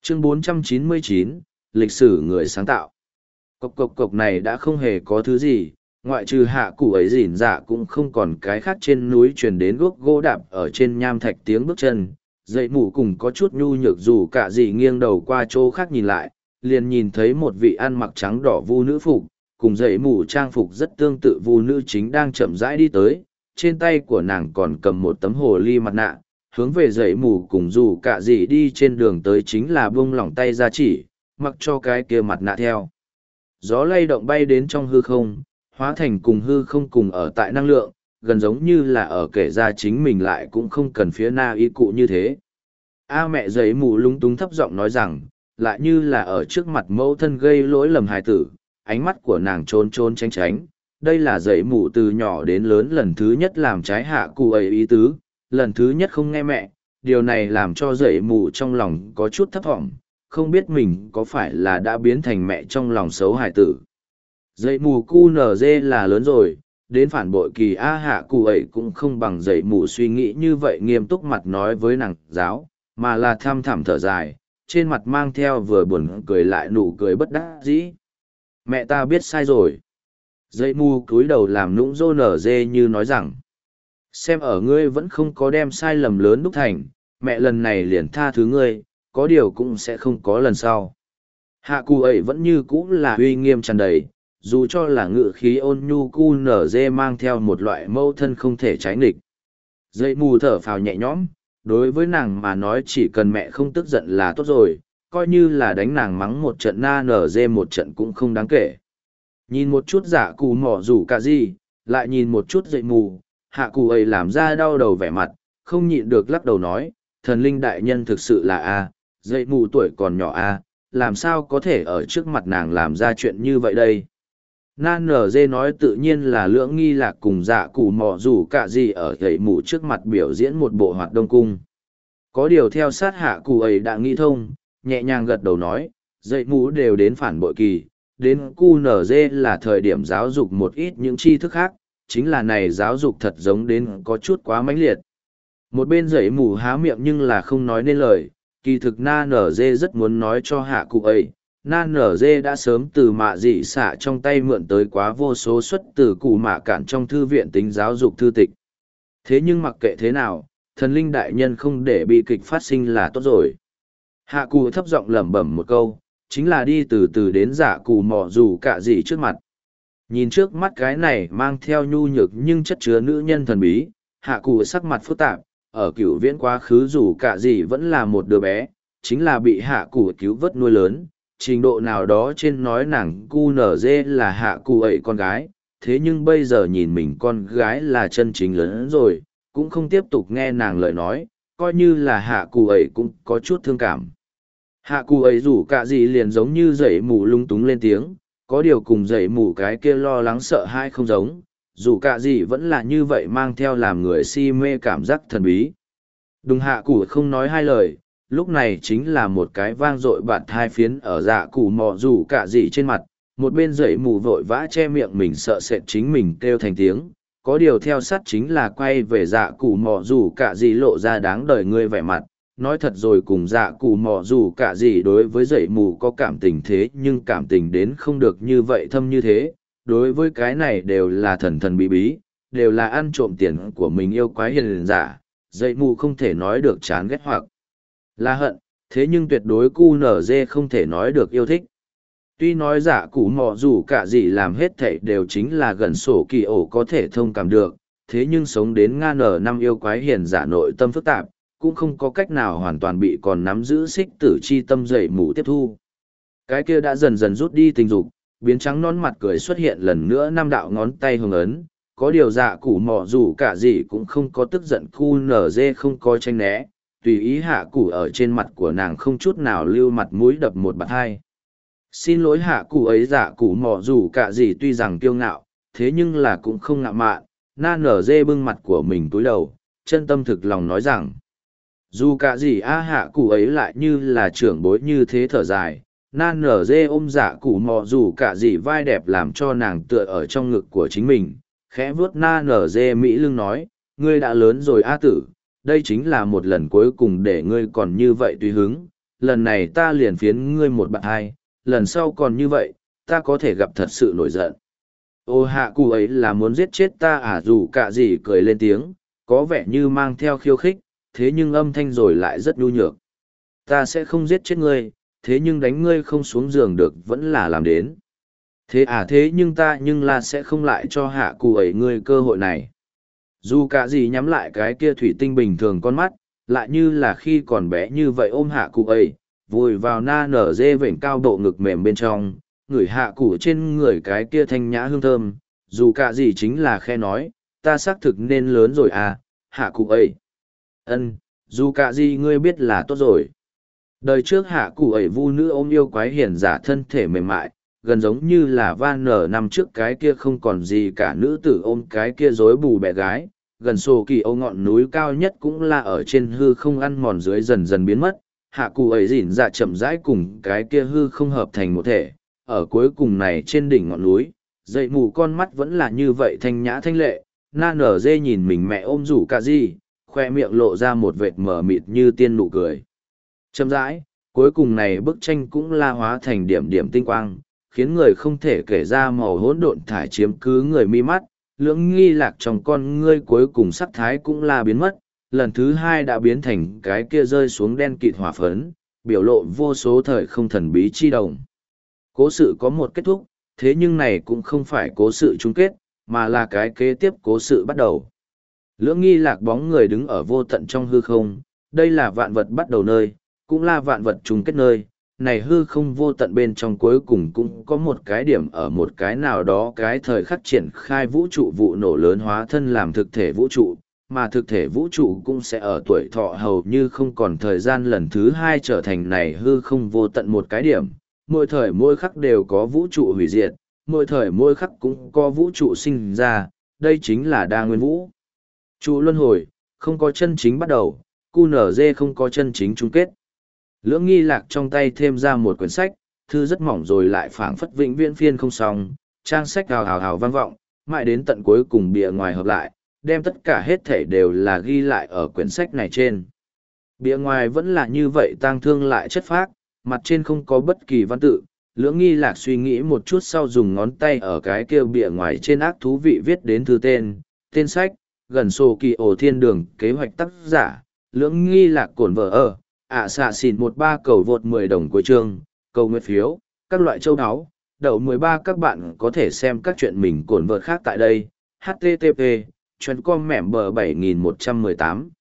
Chương 499, lịch sử người sáng tạo. Cộc cộc cộc này đã không hề có thứ gì, ngoại trừ hạ cụ ấy rỉn dạ cũng không còn cái khác. Trên núi truyền đến guốc gỗ đạp ở trên nham thạch tiếng bước chân, dậy mù cùng có chút nhu nhược dù cả gì nghiêng đầu qua chỗ khác nhìn lại, liền nhìn thấy một vị ăn mặc trắng đỏ vu nữ phục, cùng dậy mù trang phục rất tương tự vu nữ chính đang chậm rãi đi tới, trên tay của nàng còn cầm một tấm hồ ly mặt nạ, hướng về dậy mù cùng dù cả gì đi trên đường tới chính là buông lỏng tay ra chỉ, mặc cho cái kia mặt nạ theo. Gió lay động bay đến trong hư không, hóa thành cùng hư không cùng ở tại năng lượng, gần giống như là ở kể ra chính mình lại cũng không cần phía na y cụ như thế. A mẹ giấy mù lúng túng thấp giọng nói rằng, lại như là ở trước mặt mẫu thân gây lỗi lầm hài tử, ánh mắt của nàng trốn trốn tránh tránh. Đây là giấy mù từ nhỏ đến lớn lần thứ nhất làm trái hạ cụ ấy ý tứ, lần thứ nhất không nghe mẹ, điều này làm cho giấy mù trong lòng có chút thấp thỏm, không biết mình có phải là đã biến thành mẹ trong lòng xấu hài tử. Giấy mù cu nở dê là lớn rồi, đến phản bội kỳ A hạ cụ ấy cũng không bằng giấy mù suy nghĩ như vậy nghiêm túc mặt nói với nàng giáo, mà là thăm thẳm thở dài, trên mặt mang theo vừa buồn cười lại nụ cười bất đắc dĩ. Mẹ ta biết sai rồi. Giấy mù cúi đầu làm nũng rô nở dê như nói rằng, xem ở ngươi vẫn không có đem sai lầm lớn đúc thành, mẹ lần này liền tha thứ ngươi, có điều cũng sẽ không có lần sau. Hạ cụ ấy vẫn như cũ là uy nghiêm tràn đầy, dù cho là ngự khí ôn nhu cu nở dê mang theo một loại mâu thân không thể trái nghịch. Dây mù thở phào nhẹ nhõm, đối với nàng mà nói chỉ cần mẹ không tức giận là tốt rồi, coi như là đánh nàng mắng một trận na nở dê một trận cũng không đáng kể. Nhìn một chút giả cụ mỏ rủ cả gì, lại nhìn một chút dây mù, hạ cụ ấy làm ra đau đầu vẻ mặt, không nhịn được lắc đầu nói, thần linh đại nhân thực sự là A, dây mù tuổi còn nhỏ A, làm sao có thể ở trước mặt nàng làm ra chuyện như vậy đây. Nan nở dê nói tự nhiên là lưỡng nghi lạc cùng dạ cụ mò rủ cả gì ở dậy mù trước mặt biểu diễn một bộ hoạt đông cung. Có điều theo sát hạ cụ ấy đã nghĩ thông, nhẹ nhàng gật đầu nói, dậy mù đều đến phản bội kỳ, đến cu nở dê là thời điểm giáo dục một ít những tri thức khác, chính là này giáo dục thật giống đến có chút quá mãnh liệt. Một bên dậy mù há miệng nhưng là không nói nên lời, kỳ thực na nở dê rất muốn nói cho hạ cụ ấy. Nan nở dê đã sớm từ mạ dị xạ trong tay mượn tới quá vô số suất từ cụ mạ cản trong thư viện tính giáo dục thư tịch. Thế nhưng mặc kệ thế nào, thần linh đại nhân không để bi kịch phát sinh là tốt rồi. Hạ cụ thấp giọng lẩm bẩm một câu, chính là đi từ từ đến giả cụ mò dù cả gì trước mặt. Nhìn trước mắt cái này mang theo nhu nhược nhưng chất chứa nữ nhân thần bí, hạ cụ sắc mặt phức tạp, ở cửu viễn quá khứ dù cả gì vẫn là một đứa bé, chính là bị hạ cụ cứu vớt nuôi lớn. Trình độ nào đó trên nói nàng cu nở dê là hạ cụ ấy con gái, thế nhưng bây giờ nhìn mình con gái là chân chính lớn rồi, cũng không tiếp tục nghe nàng lời nói, coi như là hạ cụ ấy cũng có chút thương cảm. Hạ cụ ấy rủ cả gì liền giống như dậy mù lung túng lên tiếng, có điều cùng dậy mù cái kia lo lắng sợ hãi không giống, dù cả gì vẫn là như vậy mang theo làm người si mê cảm giác thần bí. Đùng hạ cụ không nói hai lời. Lúc này chính là một cái vang dội bạt hai phiến ở dạ cụ mò rủ cả gì trên mặt, một bên dậy mù vội vã che miệng mình sợ sệt chính mình kêu thành tiếng, có điều theo sát chính là quay về dạ cụ mò rủ cả gì lộ ra đáng đời ngươi vẻ mặt, nói thật rồi cùng dạ cụ mò rủ cả gì đối với dậy mù có cảm tình thế nhưng cảm tình đến không được như vậy thâm như thế, đối với cái này đều là thần thần bí bí, đều là ăn trộm tiền của mình yêu quái hiền giả, dậy mù không thể nói được chán ghét hoặc là hận, thế nhưng tuyệt đối cu nở dê không thể nói được yêu thích. Tuy nói giả cụ mò dù cả gì làm hết thảy đều chính là gần sổ kỳ ổ có thể thông cảm được, thế nhưng sống đến nga nở năm yêu quái hiền giả nội tâm phức tạp, cũng không có cách nào hoàn toàn bị còn nắm giữ xích tử chi tâm dậy mù tiếp thu. Cái kia đã dần dần rút đi tình dục, biến trắng non mặt cười xuất hiện lần nữa năm đạo ngón tay hồng ấn, có điều giả cụ mò dù cả gì cũng không có tức giận cu nở dê không có tranh né. Tùy ý hạ cụ ở trên mặt của nàng không chút nào lưu mặt mũi đập một bạt hai. Xin lỗi hạ cụ ấy giả cụ mò dù cả gì tuy rằng kiêu ngạo, thế nhưng là cũng không ngạo mạn, na nở dê bưng mặt của mình túi đầu, chân tâm thực lòng nói rằng. Dù cả gì hạ cụ ấy lại như là trưởng bối như thế thở dài, na nở dê ôm giả cụ mò dù cả gì vai đẹp làm cho nàng tựa ở trong ngực của chính mình, khẽ vuốt na nở dê mỹ lưng nói, ngươi đã lớn rồi tử. Đây chính là một lần cuối cùng để ngươi còn như vậy tùy hứng, lần này ta liền phiến ngươi một bạn hai, lần sau còn như vậy, ta có thể gặp thật sự nổi giận. Ô hạ cụ ấy là muốn giết chết ta à, dù cả gì cười lên tiếng, có vẻ như mang theo khiêu khích, thế nhưng âm thanh rồi lại rất nhu nhược. Ta sẽ không giết chết ngươi, thế nhưng đánh ngươi không xuống giường được vẫn là làm đến. Thế nhưng ta nhưng là sẽ không lại cho hạ cụ ấy ngươi cơ hội này. Dù cả gì nhắm lại cái kia thủy tinh bình thường con mắt, lại như là khi còn bé như vậy ôm hạ cụ ấy, vùi vào na nở dê vểnh cao độ ngực mềm bên trong, ngửi hạ cụ trên người cái kia thanh nhã hương thơm, dù cả gì chính là khe nói, ta xác thực nên lớn rồi à, hạ cụ ấy. Dù cả gì ngươi biết là tốt rồi. Đời trước hạ cụ ấy vu nữ ôm yêu quái hiền giả thân thể mềm mại, gần giống như là van nở năm trước cái kia không còn gì cả nữ tử ôm cái kia rối bù bẹ gái, gần sổ kỳ âu ngọn núi cao nhất cũng là ở trên hư không ăn mòn dưới dần dần biến mất, hạ cụ ấy dỉn dạ chậm rãi cùng cái kia hư không hợp thành một thể, ở cuối cùng này trên đỉnh ngọn núi, dậy mù con mắt vẫn là như vậy thanh nhã thanh lệ, na nở dê nhìn mình mẹ ôm rủ cả gì, khoe miệng lộ ra một vệt mờ mịt như tiên nụ cười. Chậm rãi, cuối cùng này bức tranh cũng la hóa thành điểm điểm tinh quang, khiến người không thể kể ra màu hỗn độn thải chiếm cứ người mi mắt, lưỡng nghi lạc trong con ngươi cuối cùng sắc thái cũng la biến mất, lần thứ hai đã biến thành cái kia rơi xuống đen kịt hỏa phấn, biểu lộ vô số thời không thần bí chi đồng. Cố sự có một kết thúc, thế nhưng này cũng không phải cố sự chung kết, mà là cái kế tiếp cố sự bắt đầu. Lưỡng nghi lạc bóng người đứng ở vô tận trong hư không, đây là vạn vật bắt đầu nơi, cũng là vạn vật chung kết nơi. Này hư không vô tận bên trong cuối cùng cũng có một cái điểm ở một cái nào đó cái thời khắc triển khai vũ trụ vụ nổ lớn hóa thân làm thực thể vũ trụ, mà thực thể vũ trụ cũng sẽ ở tuổi thọ hầu như không còn thời gian lần thứ hai trở thành này hư không vô tận một cái điểm. Mỗi thời mỗi khắc đều có vũ trụ hủy diệt, mỗi thời mỗi khắc cũng có vũ trụ sinh ra, đây chính là đa nguyên vũ. Trụ luân hồi, không có chân chính bắt đầu, QNZ không có chân chính chung kết. Lưỡng nghi lạc trong tay thêm ra một quyển sách, thư rất mỏng rồi lại phảng phất vĩnh viễn phiên không xong, trang sách hào hào hào vang vọng, mãi đến tận cuối cùng bìa ngoài hợp lại, đem tất cả hết thể đều là ghi lại ở quyển sách này trên. Bìa ngoài vẫn là như vậy tang thương lại chất phác, mặt trên không có bất kỳ văn tự, lưỡng nghi lạc suy nghĩ một chút sau dùng ngón tay ở cái kia bìa ngoài trên ác thú vị viết đến thư tên sách, gần sổ kỳ ổ thiên đường kế hoạch tác giả, lưỡng nghi lạc cổn vợ ở. Xạ xỉn 13 cầu vượt 10 đồng cuối chương, cầu nguyện phiếu, các loại châu áo, đậu 13 các bạn có thể xem các chuyện mình cổn vượt khác tại đây, http, chuyên com mẻm bờ 7118.